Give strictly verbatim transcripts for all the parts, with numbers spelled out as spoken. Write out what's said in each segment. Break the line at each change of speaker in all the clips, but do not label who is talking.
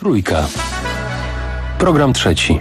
Trójka. Program trzeci.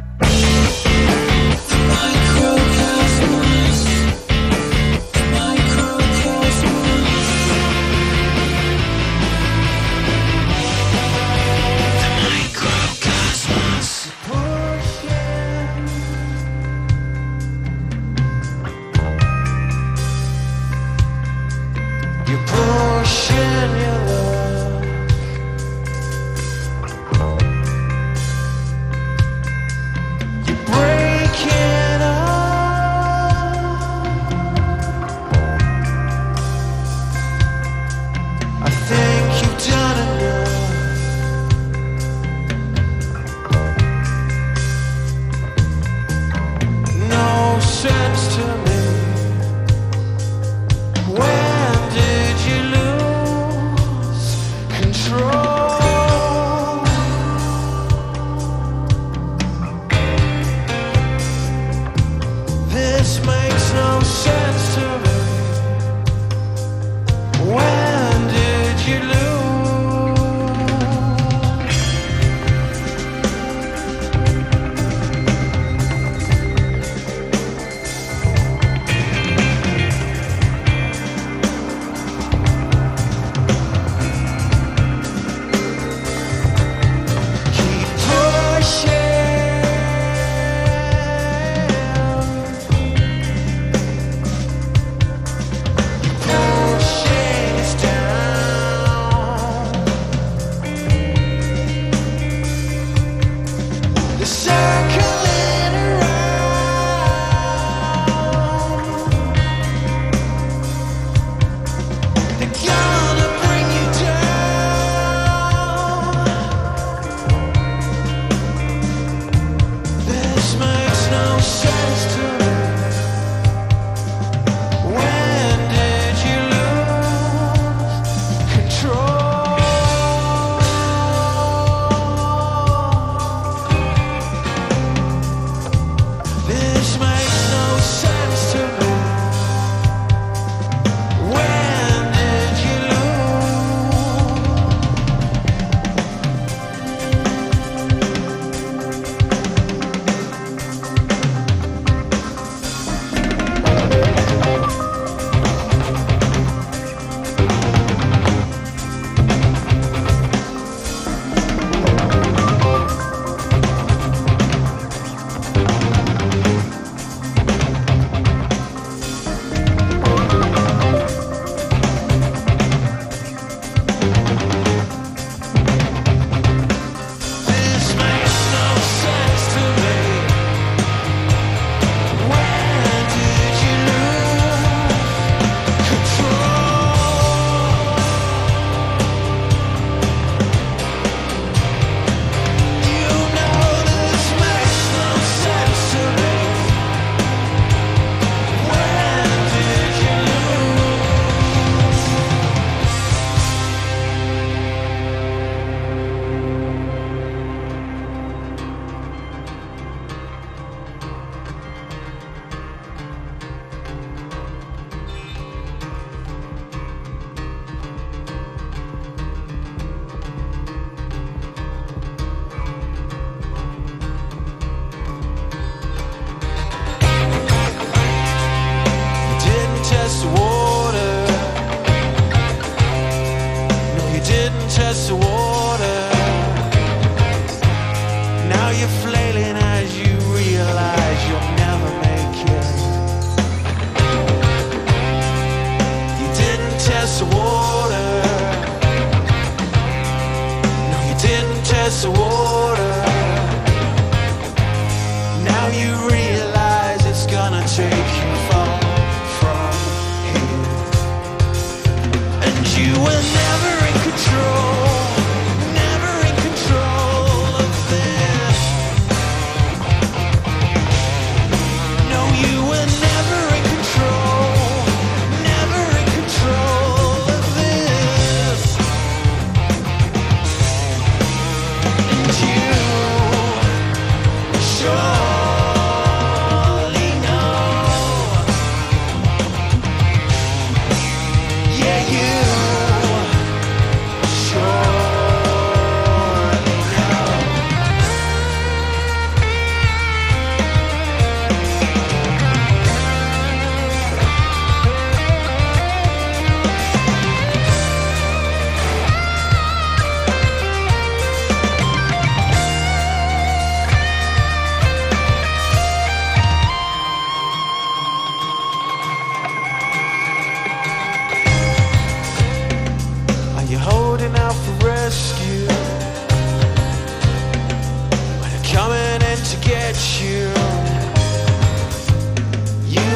Surely know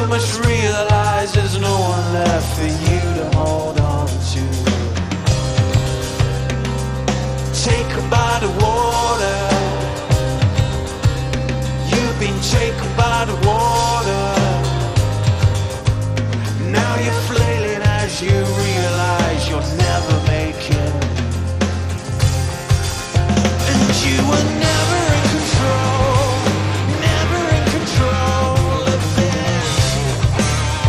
must realize there's no one left for you to hold on to. Take her by the water. You've been taken by the water. Now you're flailing as you realize you'll never make it. And you were never in control, never in control of this.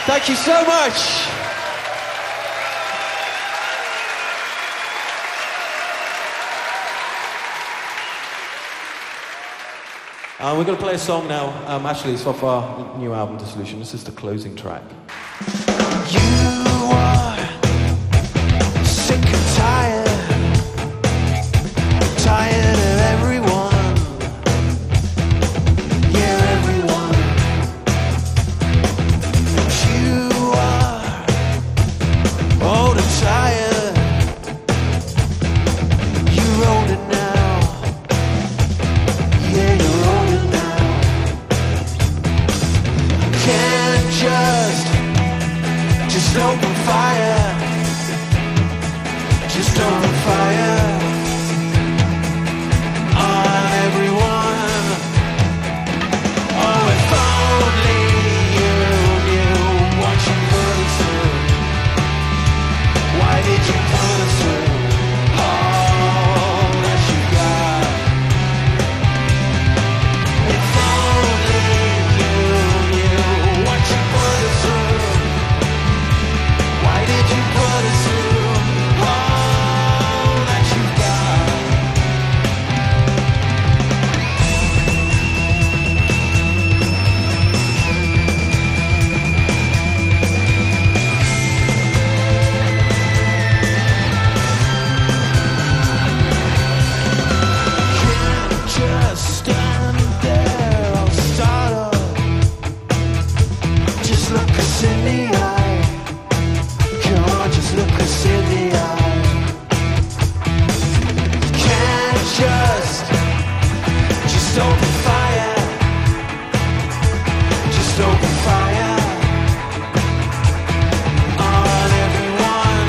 Thank you so much. Uh, we're going to play a song now. Um, actually, it's off our new album, Dissolution. This is the closing track. You are sick and tired, tired of everyone. Yeah, everyone. You are old and tired. You're older now. Yeah, you're older now. Can't just, just open fire. Just open fire on everyone. Oh, if only you knew what you put us through. Why did you put us through all that you got? If only you knew what you put us through. Why did you put us through all that you got? Can't just stand there all startled. Just look us in the eye. Come on, just look us in the eye. Can't just, just open fire. Just open fire on everyone.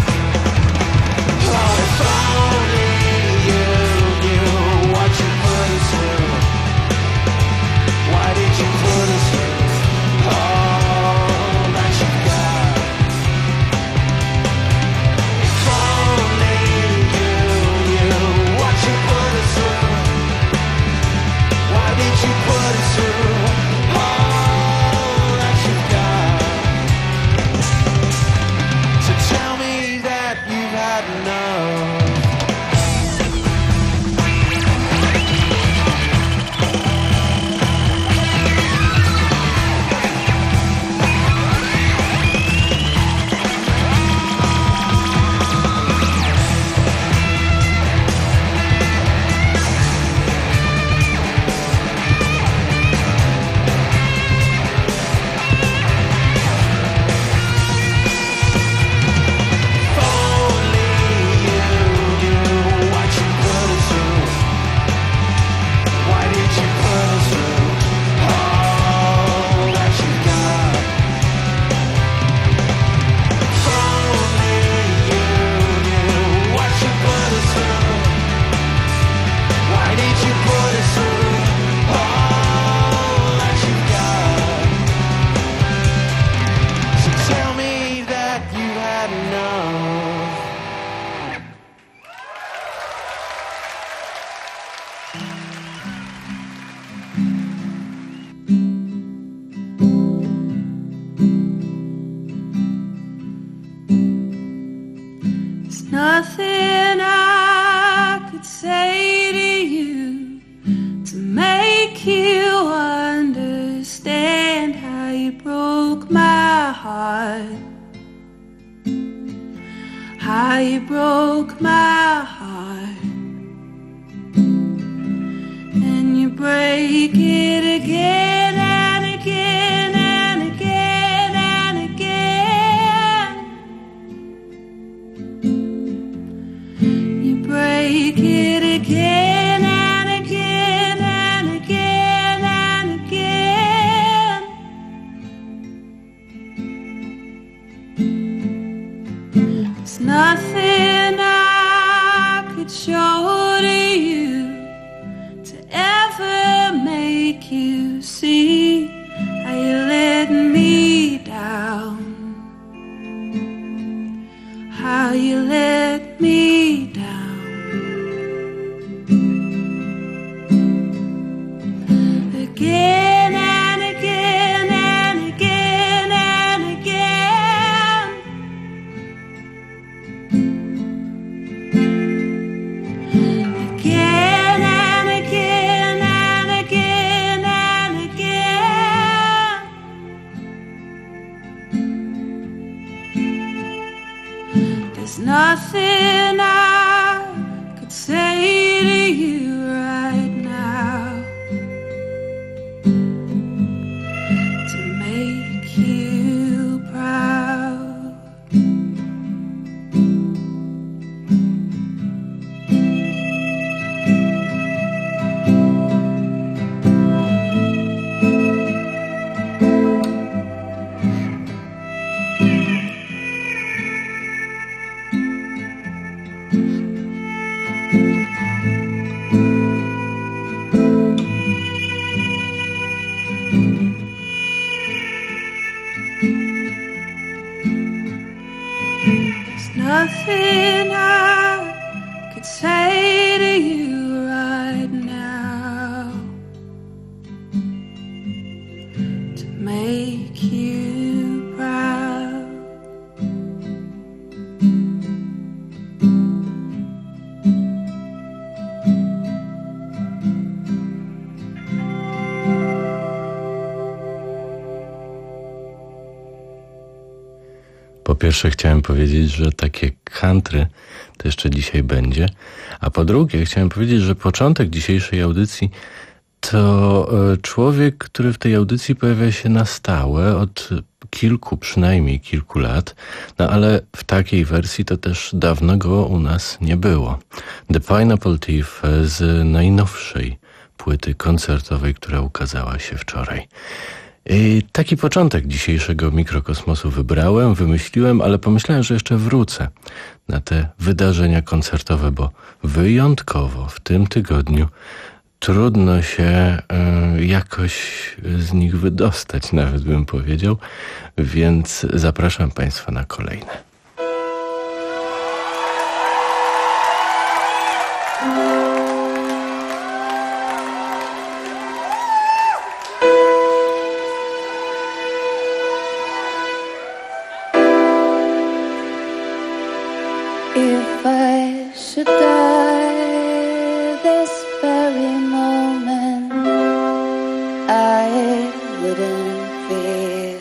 Oh, if only you knew what you put us through. Why did you put us through all that you got? If only you knew what you put us through. Why did you put us through all that you got? So tell me that you've had enough. If only you knew what you put us through. Why did you put us through all that you got? If only you knew what you put us through. Why did you put us through all that you got? So tell me that you had enough.
There's nothing I could say to you to make you understand how you broke my heart, how you broke my heart, and you break it again and again and again and again. You break it again and again and again and again. There's nothing I could show to you to ever make you see nothing I could say to you right now to make you proud.
Po pierwsze chciałem powiedzieć, że takie country to jeszcze dzisiaj będzie, a po drugie chciałem powiedzieć, że początek dzisiejszej audycji to człowiek, który w tej audycji pojawia się na stałe od kilku, przynajmniej kilku lat, no ale w takiej wersji to też dawno go u nas nie było. The Pineapple Thief z najnowszej płyty koncertowej, która ukazała się wczoraj. I taki początek dzisiejszego mikrokosmosu wybrałem, wymyśliłem, ale pomyślałem, że jeszcze wrócę na te wydarzenia koncertowe, bo wyjątkowo w tym tygodniu trudno się y, jakoś z nich wydostać, nawet bym powiedział, więc zapraszam Państwa na kolejne.
If I should die this very moment, I wouldn't fear,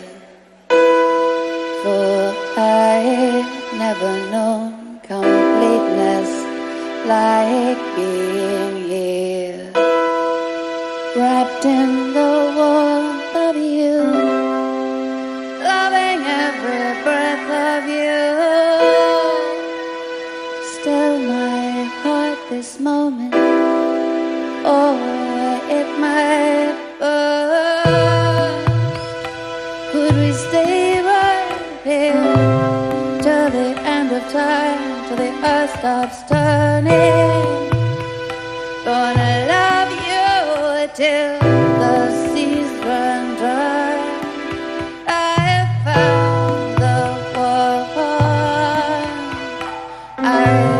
for I never known completeness like being here, wrapped in the warmth of you, loving every breath of you. Still my heart this moment, or it might burst. Could we stay right here till the end of time, till the earth stops turning? Gonna love you till the seas run dry. I found the one I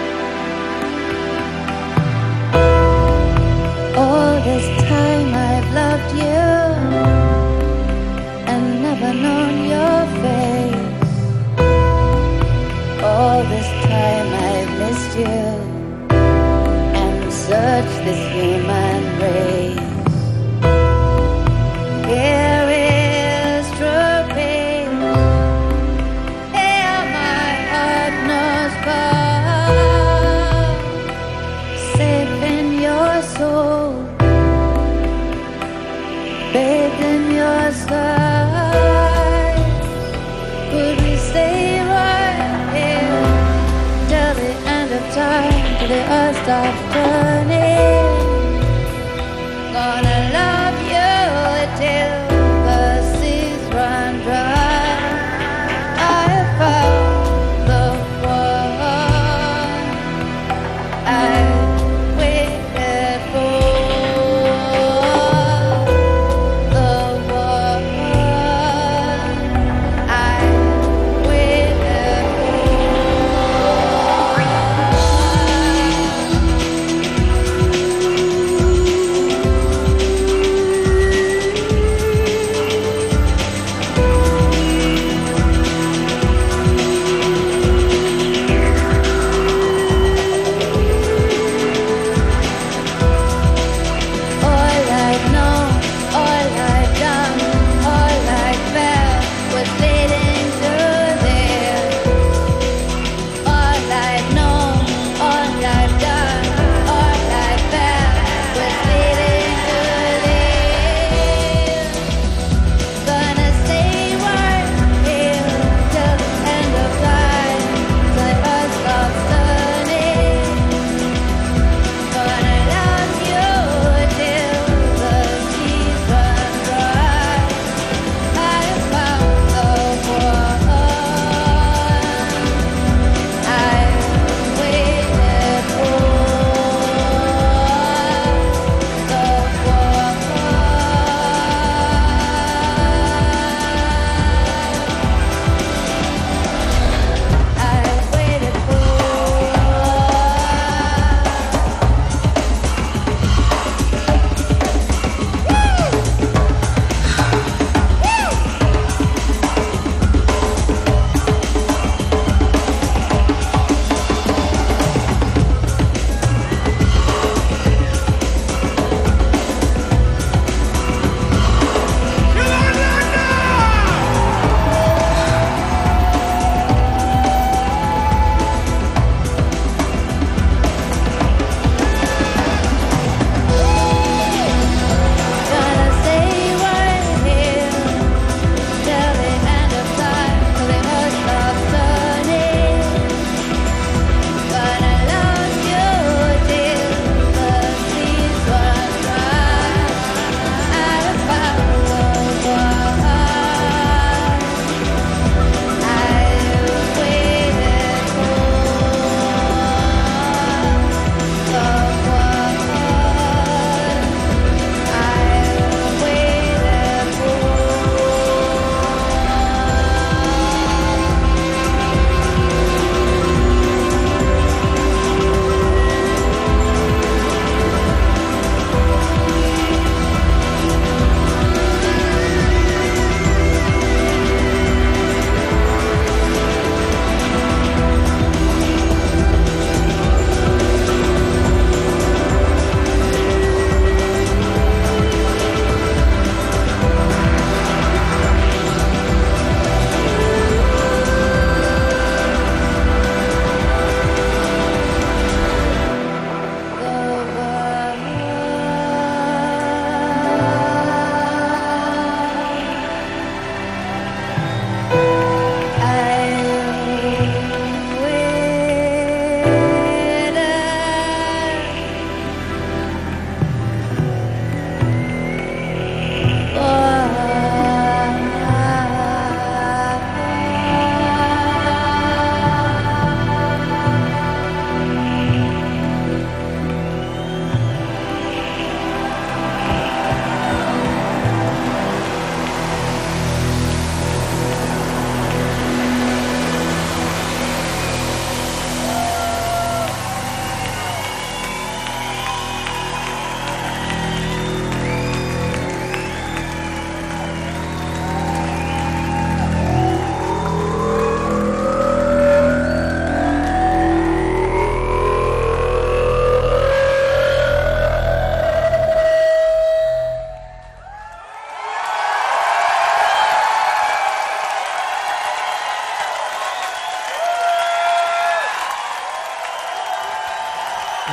all this time I've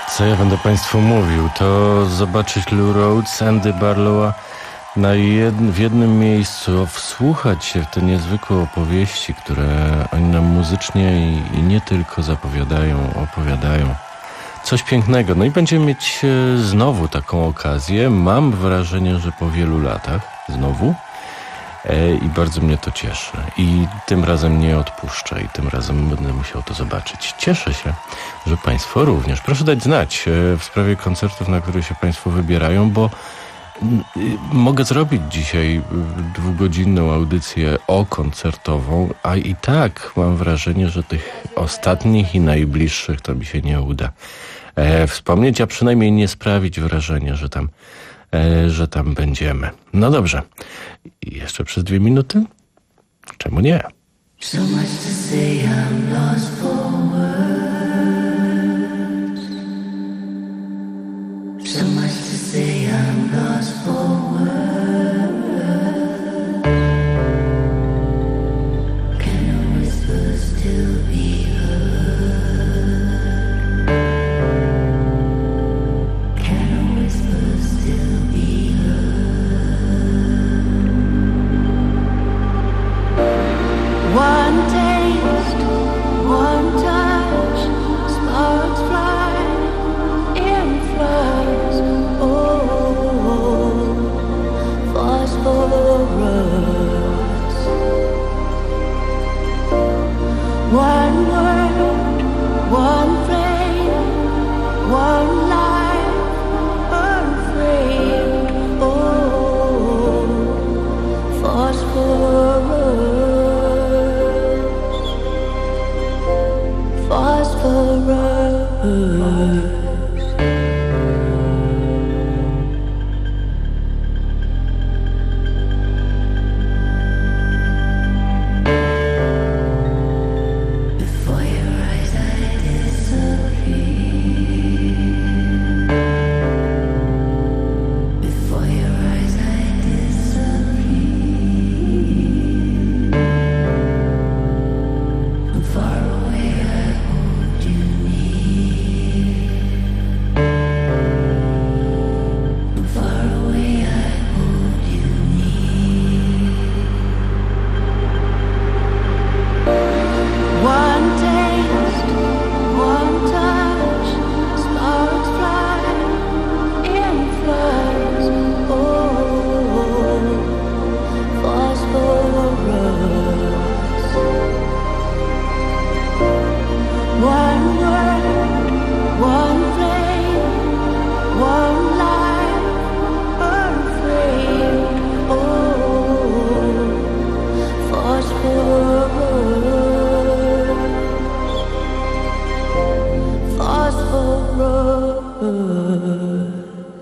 Co ja będę Państwu mówił, to zobaczyć Lou Rawls, Andy Barlowa na jed, w jednym miejscu, wsłuchać się w te niezwykłe opowieści, które oni nam muzycznie i, i nie tylko zapowiadają, opowiadają. Coś pięknego. No i będziemy mieć znowu taką okazję. Mam wrażenie, że po wielu latach znowu e, i bardzo mnie to cieszy. I tym razem nie odpuszczę i tym razem będę musiał to zobaczyć. Cieszę się, że Państwo również. Proszę dać znać e, w sprawie koncertów, na które się Państwo wybierają, bo mogę zrobić dzisiaj dwugodzinną audycję okoncertową, a i tak mam wrażenie, że tych ostatnich i najbliższych to mi się nie uda e, wspomnieć, a przynajmniej nie sprawić wrażenia, że tam, e, że tam będziemy. No dobrze. I jeszcze przez dwie minuty? Czemu nie?
So much to say, I'm lost for words. So much to say, I'm lost for words. Can a whisper still be heard? Can a whisper still be heard?
One taste, one touch, sparks fly in floods. Oh, phosphorus. One word, one flame, one life unframed. Oh, phosphorus, phosphorus.
Before your eyes I disappear. Before your eyes I disappear. From far away I hold you near. From far away I hold you near.
One taste, one touch, sparks fly in floods. Oh, phosphorus. One word, one flame, one life unframed. Oh, phosphorus, phosphorus.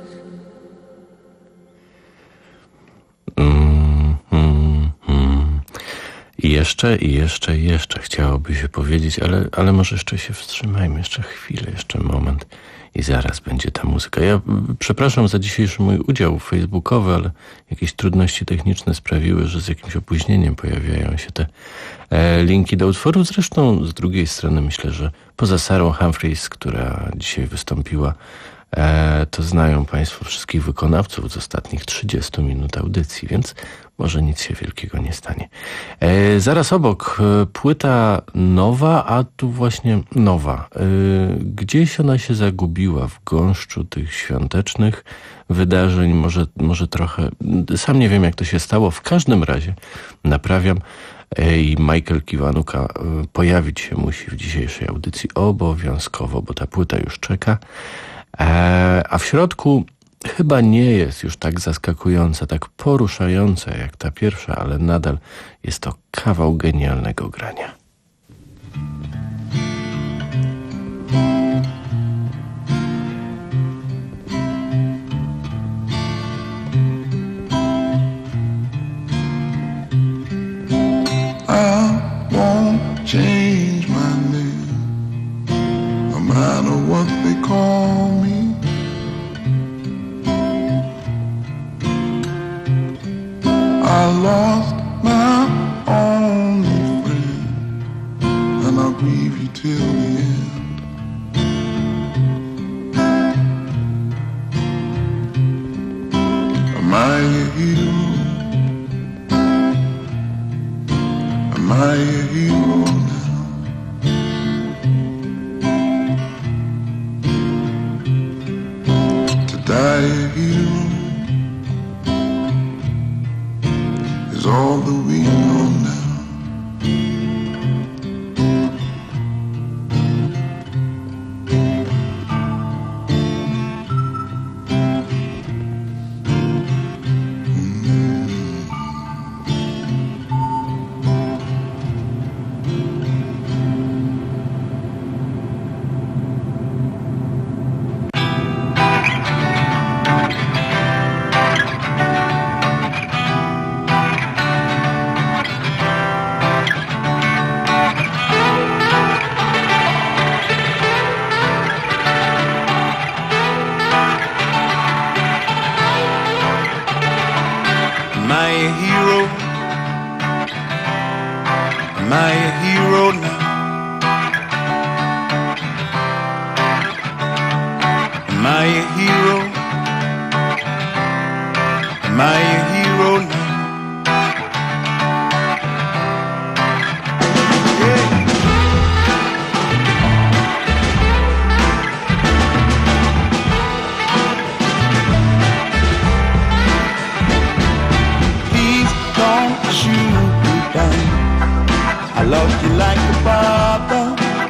Mm, mm, mm. I jeszcze, i jeszcze, i jeszcze chciałoby się powiedzieć, ale, ale może jeszcze się wstrzymajmy, jeszcze chwilę, jeszcze moment i zaraz będzie ta muzyka. Ja mm, przepraszam za dzisiejszy mój udział facebookowy, ale jakieś trudności techniczne sprawiły, że z jakimś opóźnieniem pojawiają się te e, linki do utworów. Zresztą z drugiej strony myślę, że poza Sarą Humphries, która dzisiaj wystąpiła, E, to znają Państwo wszystkich wykonawców z ostatnich trzydziestu minut audycji, więc może nic się wielkiego nie stanie. E, zaraz obok e, płyta nowa, a tu właśnie nowa. E, gdzieś ona się zagubiła w gąszczu tych świątecznych wydarzeń, może, może trochę, sam nie wiem jak to się stało, w każdym razie naprawiam e, i Michael Kiwanuka e, pojawić się musi w dzisiejszej audycji obowiązkowo, bo ta płyta już czeka. A w środku chyba nie jest już tak zaskakująca, tak poruszająca jak ta pierwsza, ale nadal jest to kawał genialnego grania.
I won't change my name, no matter what they call me. I lost my only friend, and I'll grieve you till the end. Am I a hero now? To die a hero is all that we know now.
Am I a hero? Am I a hero now? Am I a hero? Am I a hero now? I loved you like a brother.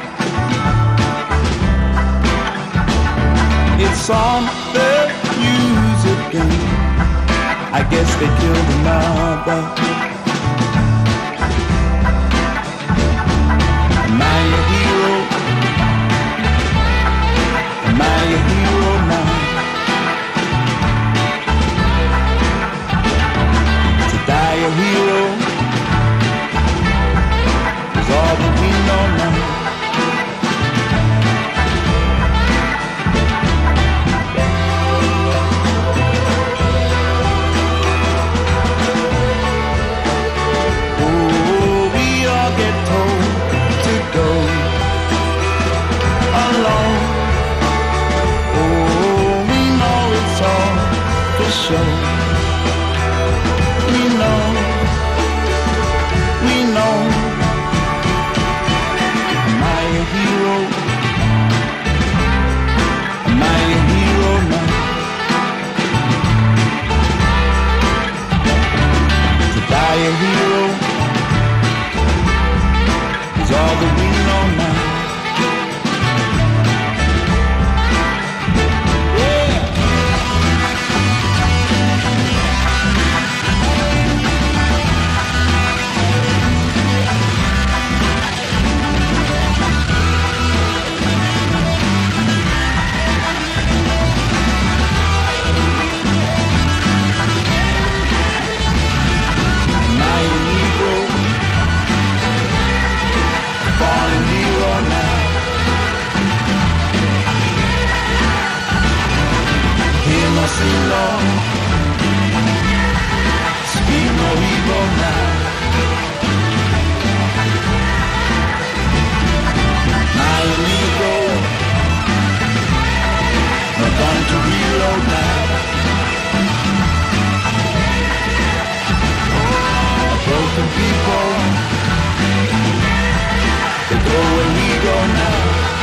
It's on the news again. I guess they killed another. Am I a hero? Am I a hero now? To die a hero is all that we know now. Oh, we all get told to go alone. Oh, we know it's all for show. We know, we know. Am I a hero? Am I a hero now? To die a hero is all that we know now. Sing long, speak no evil now. My ego, no time to reload now. Broken people, they go where we go now.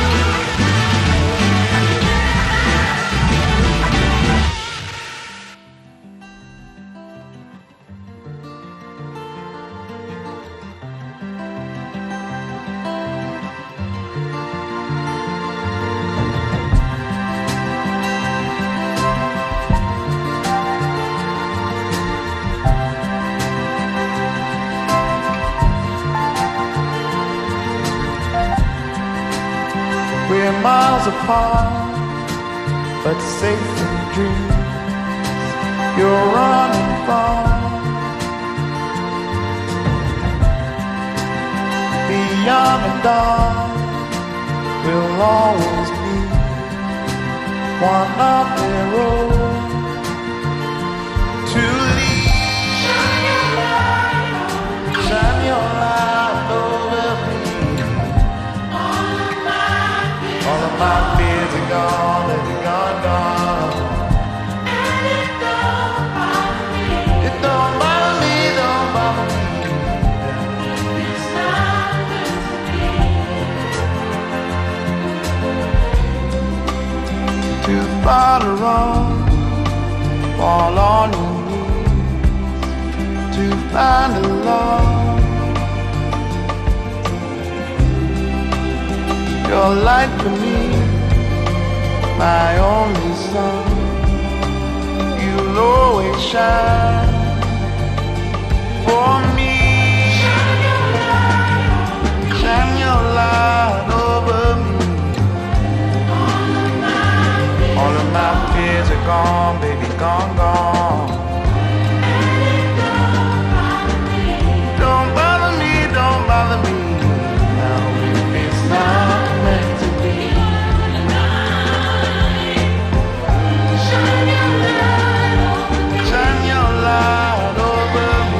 We're miles apart, but safe in dreams. You're running far beyond the dark. We'll always be one of the road to lead. Shine your light over me. All of my fears are gone, they're gone, gone. And it don't bother me. It don't bother me, don't bother me.
gotta run, fall on your knees to find a love. Your light for me, my only sun. You'll always shine for me. Shine your light, shine your light over me. All of my fears are gone, baby, gone, gone. Don't bother me, don't bother me. Now it's not meant to be. Shine your light over me. Shine your light over me.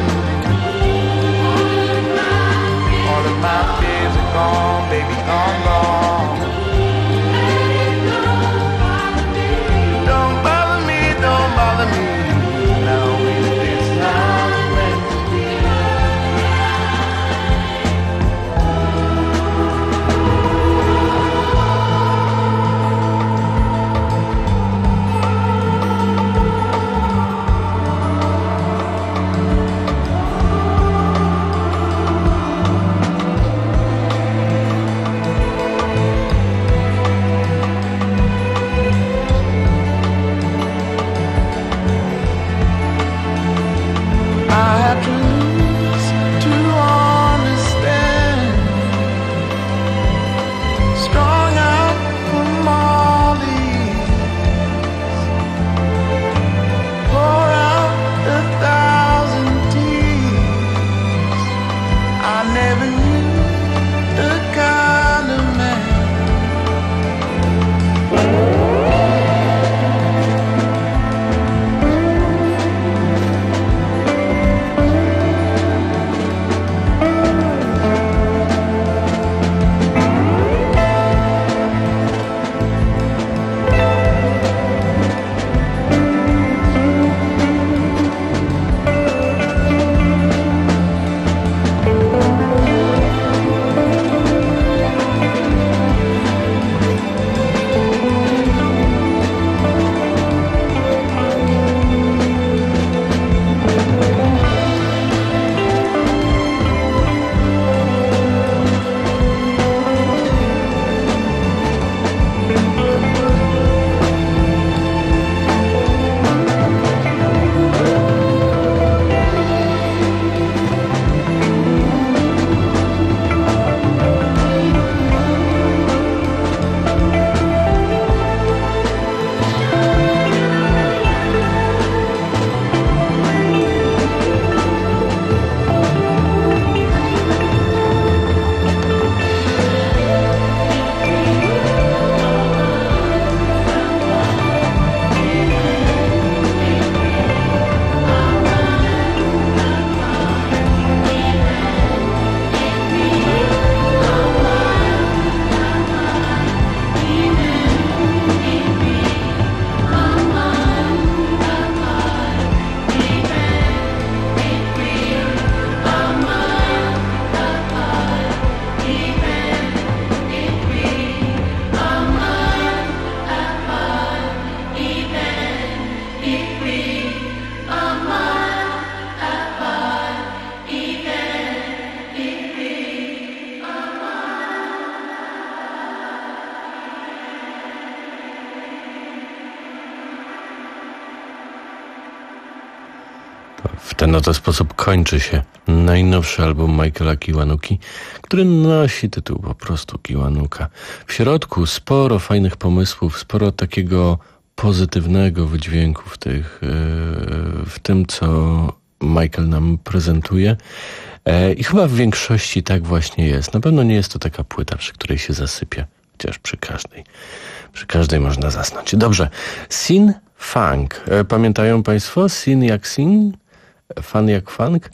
All of my fears are gone, baby, gone, gone. Don't bother me, don't bother me. Now it's not meant to be. I had to lose to understand. Strung out from all these, pour out a thousand tears. I never knew the kind of man.
W ten oto sposób kończy się najnowszy album Michaela Kiwanuki, który nosi tytuł po prostu Kiwanuka. W środku sporo fajnych pomysłów, sporo takiego pozytywnego wydźwięku w, tych, w tym, co Michael nam prezentuje. I chyba w większości tak właśnie jest. Na pewno nie jest to taka płyta, przy której się zasypia, chociaż przy każdej. Przy każdej można zasnąć. Dobrze. Sin Funk. Pamiętają Państwo? Sin jak sin? Fan jak funk?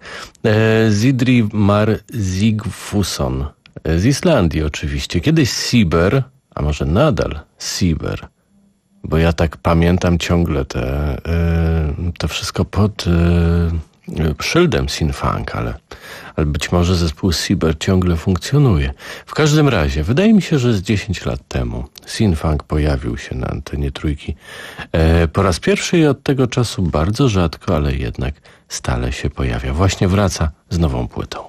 Zidri Mar Sigfusson. Z Islandii oczywiście. Kiedyś Sieber, a może nadal Sieber. Bo ja tak pamiętam ciągle te, to wszystko pod szyldem Sin-Funk, ale, ale być może zespół Sieber ciągle funkcjonuje. W każdym razie, wydaje mi się, że z dziesięć lat temu Sin-Funk pojawił się na antenie Trójki e, po raz pierwszy i od tego czasu bardzo rzadko, ale jednak stale się pojawia. Właśnie wraca z nową płytą.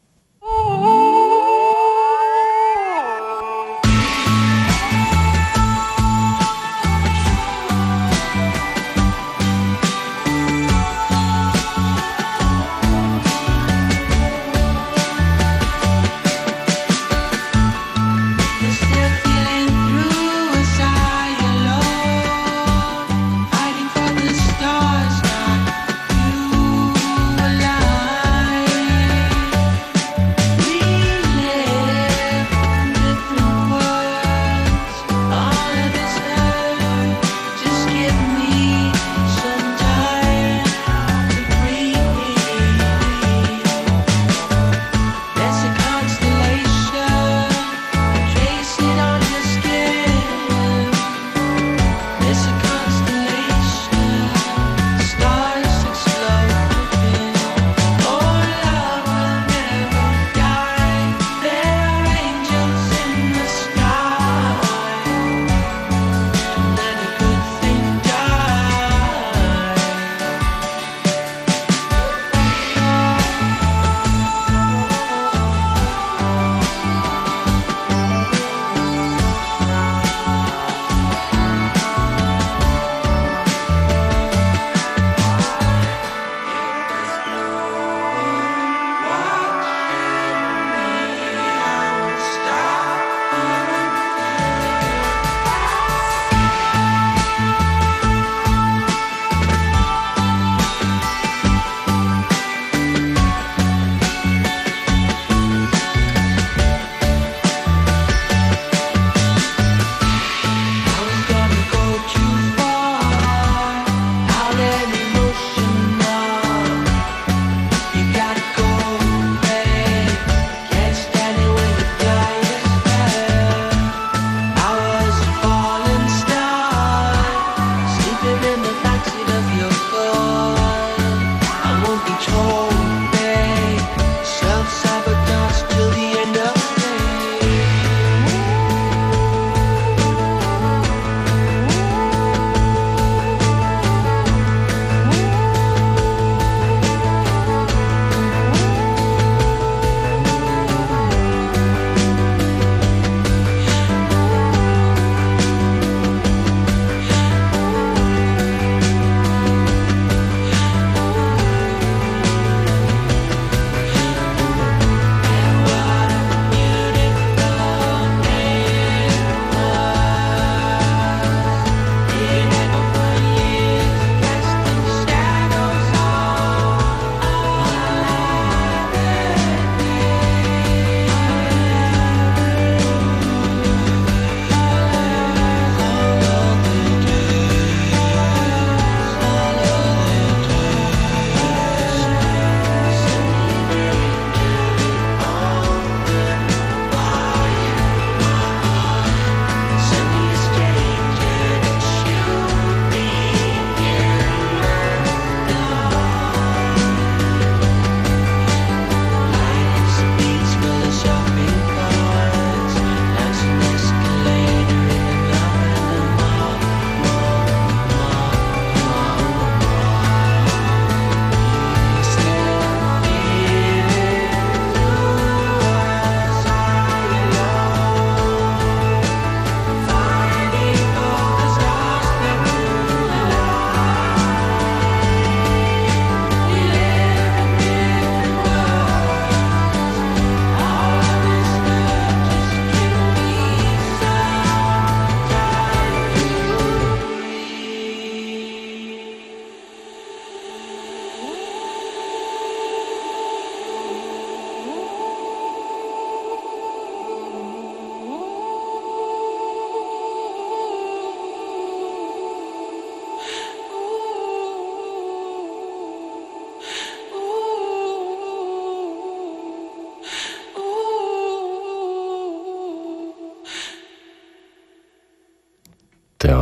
Still feeling through a sigh alone, hiding for the stars, not you alive.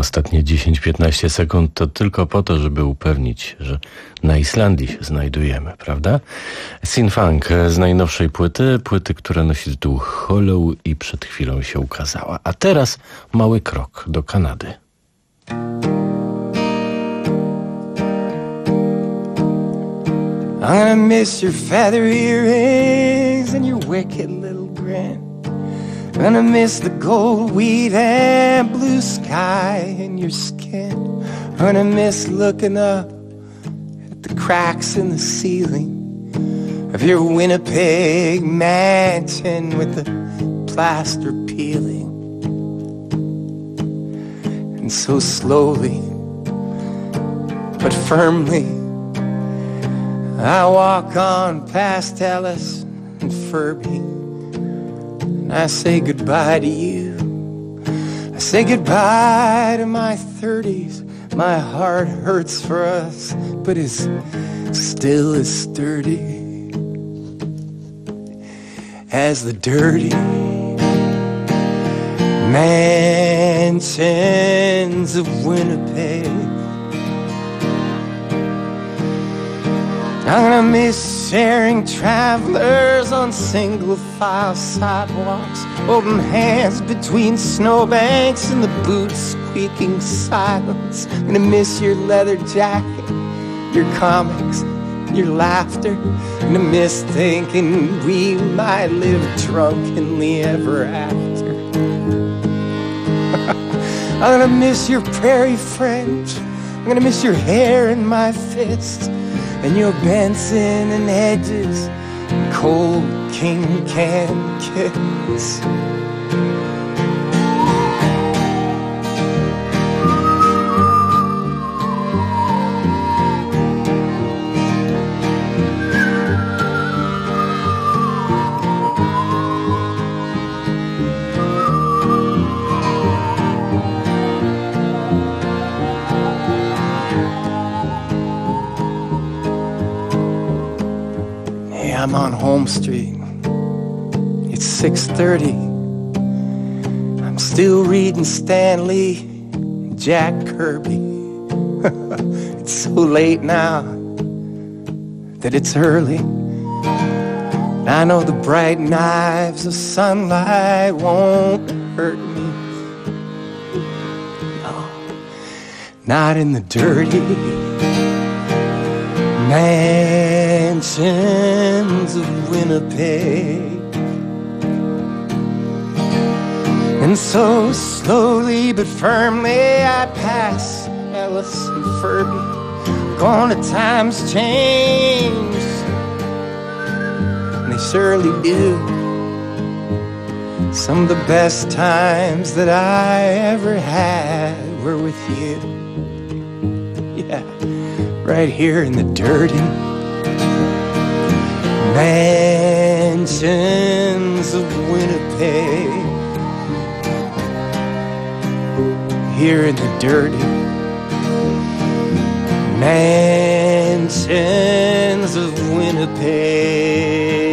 Ostatnie dziesięć piętnaście sekund to tylko po to, żeby upewnić się, że na Islandii się znajdujemy, prawda? Sin Funk z najnowszej płyty, płyty, która nosi tytuł Hollow i przed chwilą się ukazała. A teraz mały krok do Kanady.
I'm gonna miss your feather earrings and your wicked little grin. Gonna miss the gold weed and blue sky in your skin. Gonna miss looking up at the cracks in the ceiling of your Winnipeg mansion with the plaster peeling. And so slowly but firmly I walk on past Ellis and Furby, and I say goodbye to you. I say goodbye to my thirties. My heart hurts for us, but is still as sturdy as the dirty mansions of Winnipeg. I'm gonna miss sharing travelers on single file sidewalks, holding hands between snowbanks and the boots squeaking silence. I'm gonna miss your leather jacket, your comics, your laughter. I'm gonna miss thinking we might live drunkenly ever after. I'm gonna miss your prairie French. I'm gonna miss your hair in my fist, and your Benson and Hedges, cold King can kiss. I'm on Home Street. It's six thirty. I'm still reading Stan Lee and Jack Kirby. It's so late now that it's early. I know the bright knives of sunlight won't hurt me. No, not in the dirty mansions of Winnipeg. And so slowly but firmly I pass Ellis and Furby. Gonna times change, and they surely do. Some of the best times that I ever had were with you. Yeah, right here in the dirty mansions of Winnipeg. Here in the dirty mansions of Winnipeg.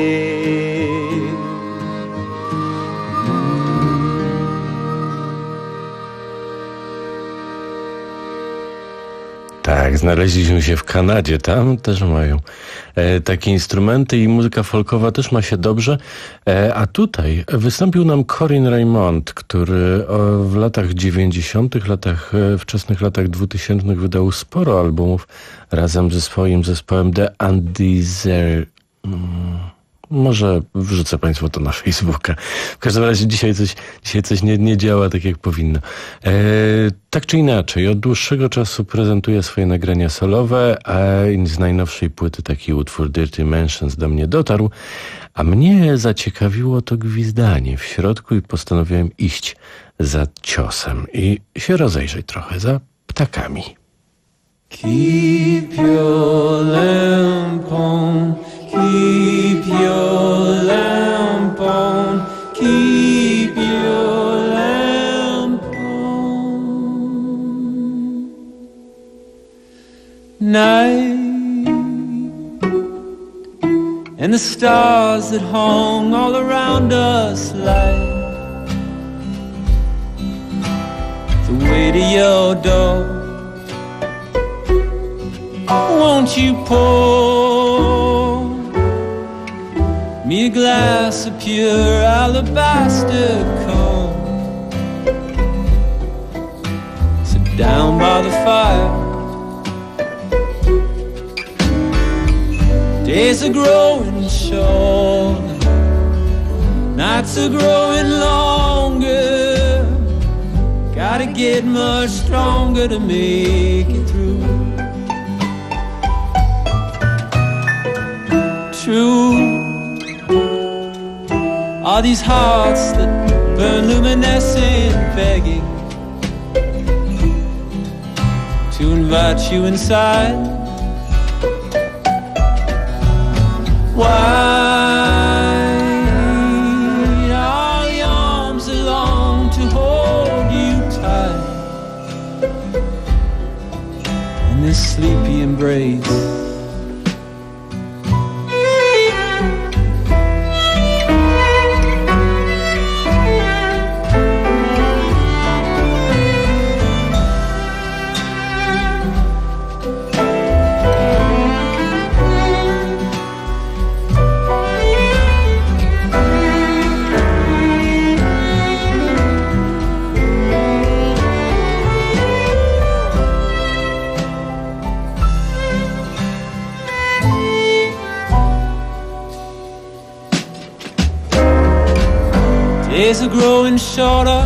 Tak, znaleźliśmy się w Kanadzie, tam też mają e, takie instrumenty i muzyka folkowa też ma się dobrze, e, a tutaj wystąpił nam Corin Raymond, który o, w latach dziewięćdziesiątych, latach, e, wczesnych latach dwutysięcznych wydał sporo albumów razem ze swoim zespołem The Undesir... Hmm. Może wrzucę Państwu to na Facebooka. W każdym razie dzisiaj coś, dzisiaj coś nie, nie działa tak, jak powinno. E, tak czy inaczej, od dłuższego czasu prezentuję swoje nagrania solowe, a z najnowszej płyty taki utwór Dirty Mansions do mnie dotarł, a mnie zaciekawiło to gwizdanie w środku i postanowiłem iść za ciosem i się rozejrzeć trochę za ptakami.
Keep your lamp on, keep your lamp on, keep your lamp on. Night and the stars that hung all around us light the way to
your door. Won't you pour me a glass of pure alabaster? Come sit down by the fire. Days are growing shorter, nights are growing longer. Gotta get much stronger to make it through. True are these hearts that burn luminescent, begging to invite you inside. Wide are the arms that long to hold you tight in this sleepy embrace. Days are growing shorter,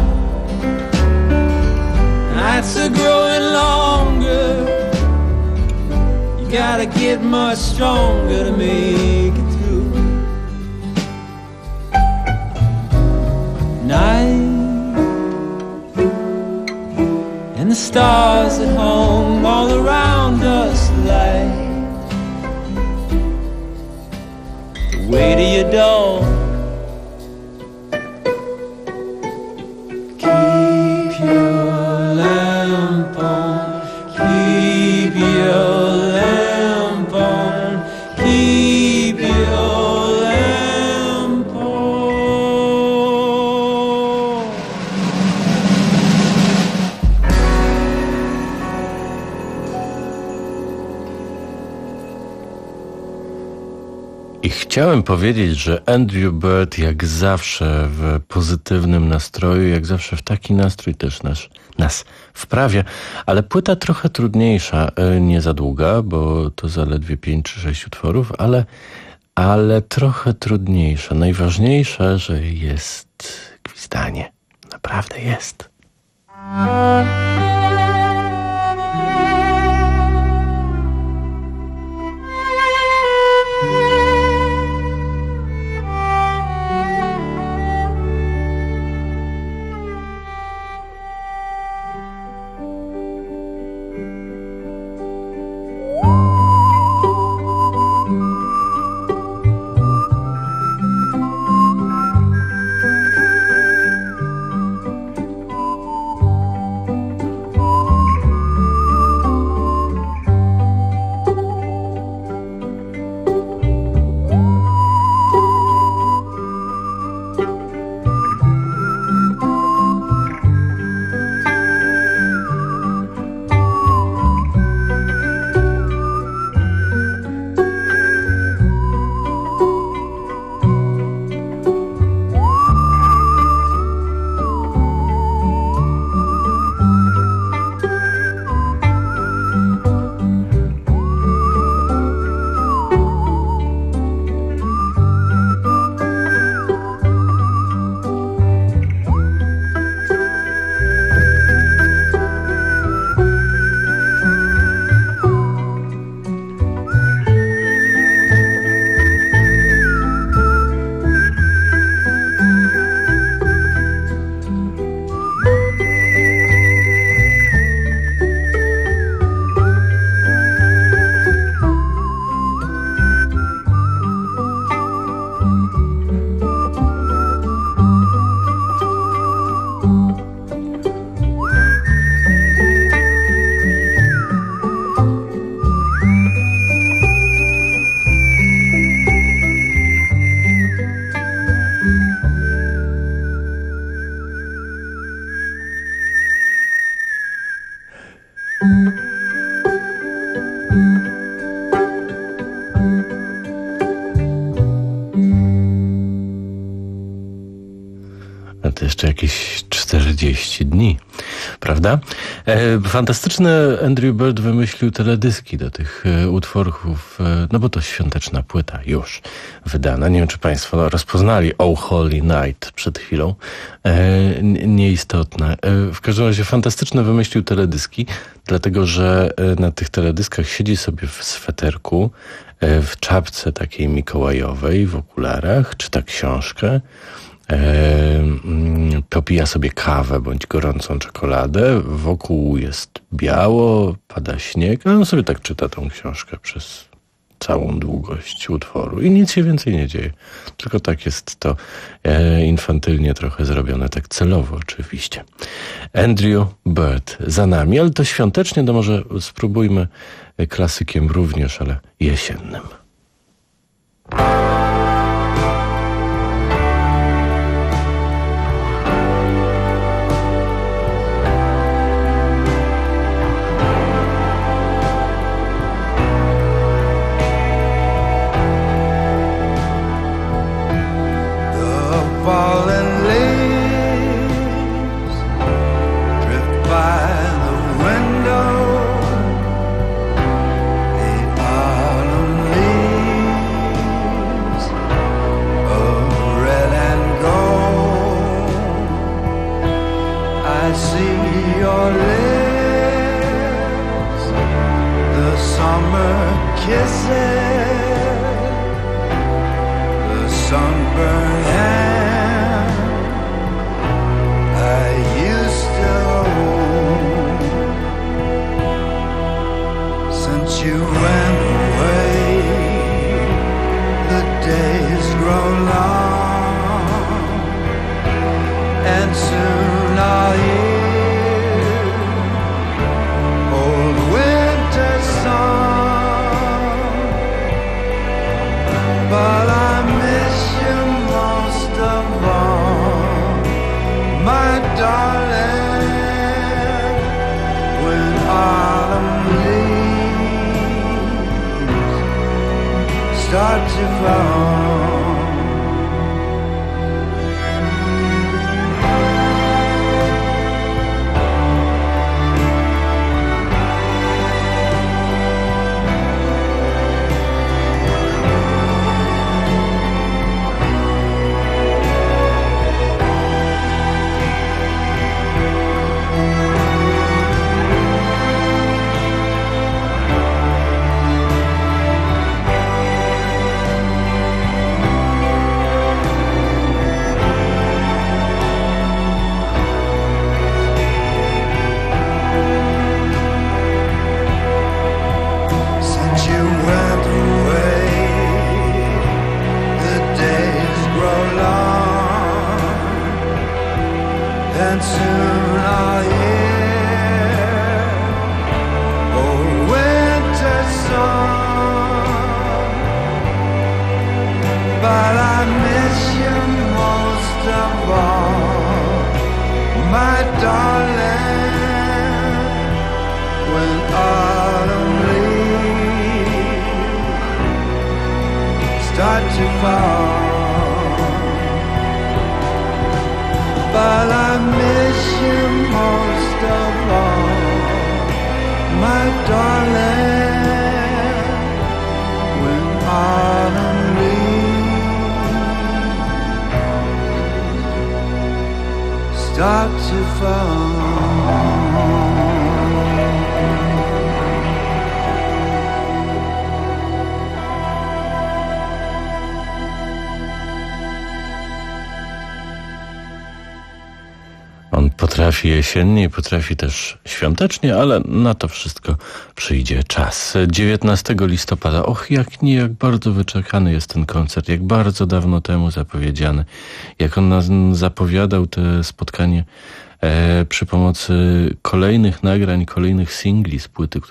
nights are growing longer. You gotta get much stronger to make it through. Night and the stars at home all around us light the way to your door.
Chciałem powiedzieć, że Andrew Bird jak zawsze w pozytywnym nastroju, jak zawsze w taki nastrój też nas, nas wprawia, ale płyta trochę trudniejsza, nie za długa, bo to zaledwie pięć czy sześć utworów, ale, ale trochę trudniejsza. Najważniejsze, że jest gwizdanie. Naprawdę jest. No to jeszcze jakieś czterdzieści dni, prawda? E, fantastyczny Andrew Bird wymyślił teledyski do tych e, utworów, e, no bo to świąteczna płyta już wydana. Nie wiem, czy państwo rozpoznali Oh Holy Night przed chwilą. E, nieistotne. E, w każdym razie fantastyczne wymyślił teledyski, dlatego że e, na tych teledyskach siedzi sobie w sweterku, e, w czapce takiej mikołajowej, w okularach, czyta książkę, E, popija sobie kawę bądź gorącą czekoladę, wokół jest biało, pada śnieg, a on sobie tak czyta tą książkę przez całą długość utworu i nic się więcej nie dzieje. Tylko tak jest to e, infantylnie trochę zrobione, tak celowo oczywiście. Andrew Bird za nami, ale to świątecznie, to może spróbujmy klasykiem również, ale jesiennym.
Fallen leaves drift by the window. The autumn leaves of red and gold. I see your lips, the summer kisses, the sunburned hands I used to hold. Since you went away, the days grow long, and soon I'll hear old winter song. But I miss you most of all, my darling, when autumn leaves start to fall. And soon I'll hear old winter song. But I miss you most of all, my darling, when autumn leaves start to fall. But I miss you most of all, my darling, when autumn leaves start to fall.
On potrafi jesiennie, potrafi też świątecznie, ale na to wszystko przyjdzie czas. dziewiętnastego listopada, och jak nie, jak bardzo wyczekany jest ten koncert, jak bardzo dawno temu zapowiedziany. Jak on nas zapowiadał te spotkanie e, przy pomocy kolejnych nagrań, kolejnych singli z płyty,